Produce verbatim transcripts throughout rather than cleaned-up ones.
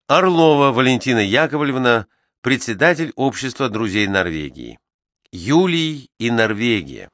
Орлова Валентина Яковлевна, председатель Общества друзей Норвегии. Юлий и Норвегия.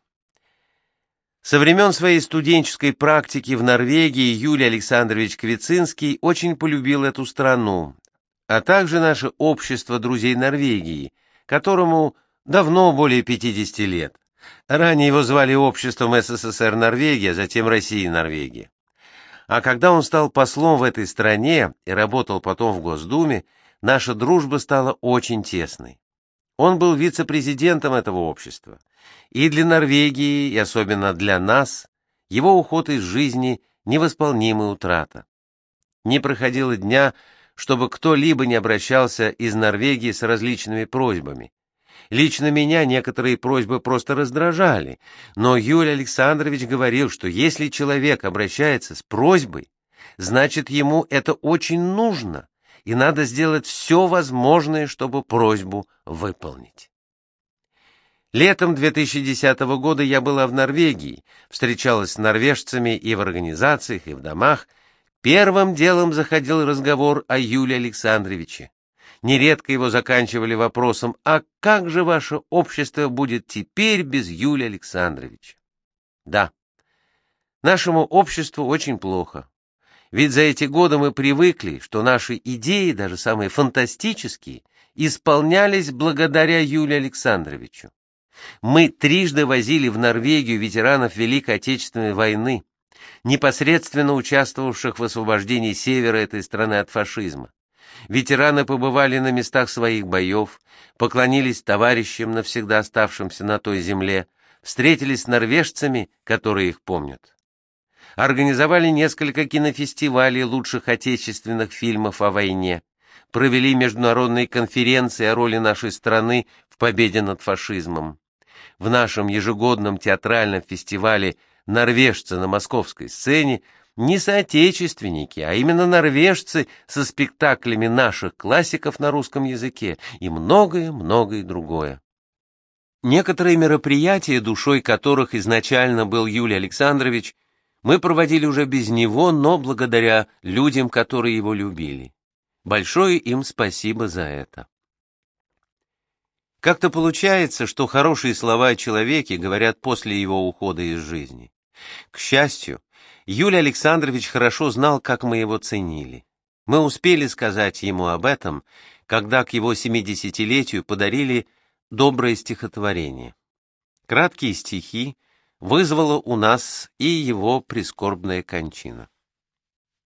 Со времен своей студенческой практики в Норвегии Юлий Александрович Квицинский очень полюбил эту страну, а также наше Общество друзей Норвегии, которому давно более пятидесяти лет. Ранее его звали Обществом СССР Норвегия, затем Россия и Норвегия. А когда он стал послом в этой стране и работал потом в Госдуме, наша дружба стала очень тесной. Он был вице-президентом этого общества. И для Норвегии, и особенно для нас, его уход из жизни – невосполнимая утрата. Не проходило дня, чтобы кто-либо не обращался из Норвегии с различными просьбами. Лично меня некоторые просьбы просто раздражали, но Юлий Александрович говорил, что если человек обращается с просьбой, значит, ему это очень нужно, и надо сделать все возможное, чтобы просьбу выполнить. Летом две тысячи десятого года я была в Норвегии, встречалась с норвежцами и в организациях, и в домах. Первым делом заходил разговор о Юлии Александровиче. Нередко его заканчивали вопросом: «А как же ваше общество будет теперь без Юлия Александровича?» Да, нашему обществу очень плохо. Ведь за эти годы мы привыкли, что наши идеи, даже самые фантастические, исполнялись благодаря Юлию Александровичу. Мы трижды возили в Норвегию ветеранов Великой Отечественной войны, непосредственно участвовавших в освобождении севера этой страны от фашизма. Ветераны побывали на местах своих боев, поклонились товарищам, навсегда оставшимся на той земле, встретились с норвежцами, которые их помнят. Организовали несколько кинофестивалей лучших отечественных фильмов о войне, провели международные конференции о роли нашей страны в победе над фашизмом. В нашем ежегодном театральном фестивале «Норвежцы на московской сцене» не соотечественники, а именно норвежцы со спектаклями наших классиков на русском языке и многое-многое другое. Некоторые мероприятия, душой которых изначально был Юлий Александрович, мы проводили уже без него, но благодаря людям, которые его любили. Большое им спасибо за это. Как-то получается, что хорошие слова о человеке говорят после его ухода из жизни. К счастью, Юлий Александрович хорошо знал, как мы его ценили. Мы успели сказать ему об этом, когда к его семидесятилетию подарили доброе стихотворение. Краткие стихи вызвала у нас и его прискорбная кончина.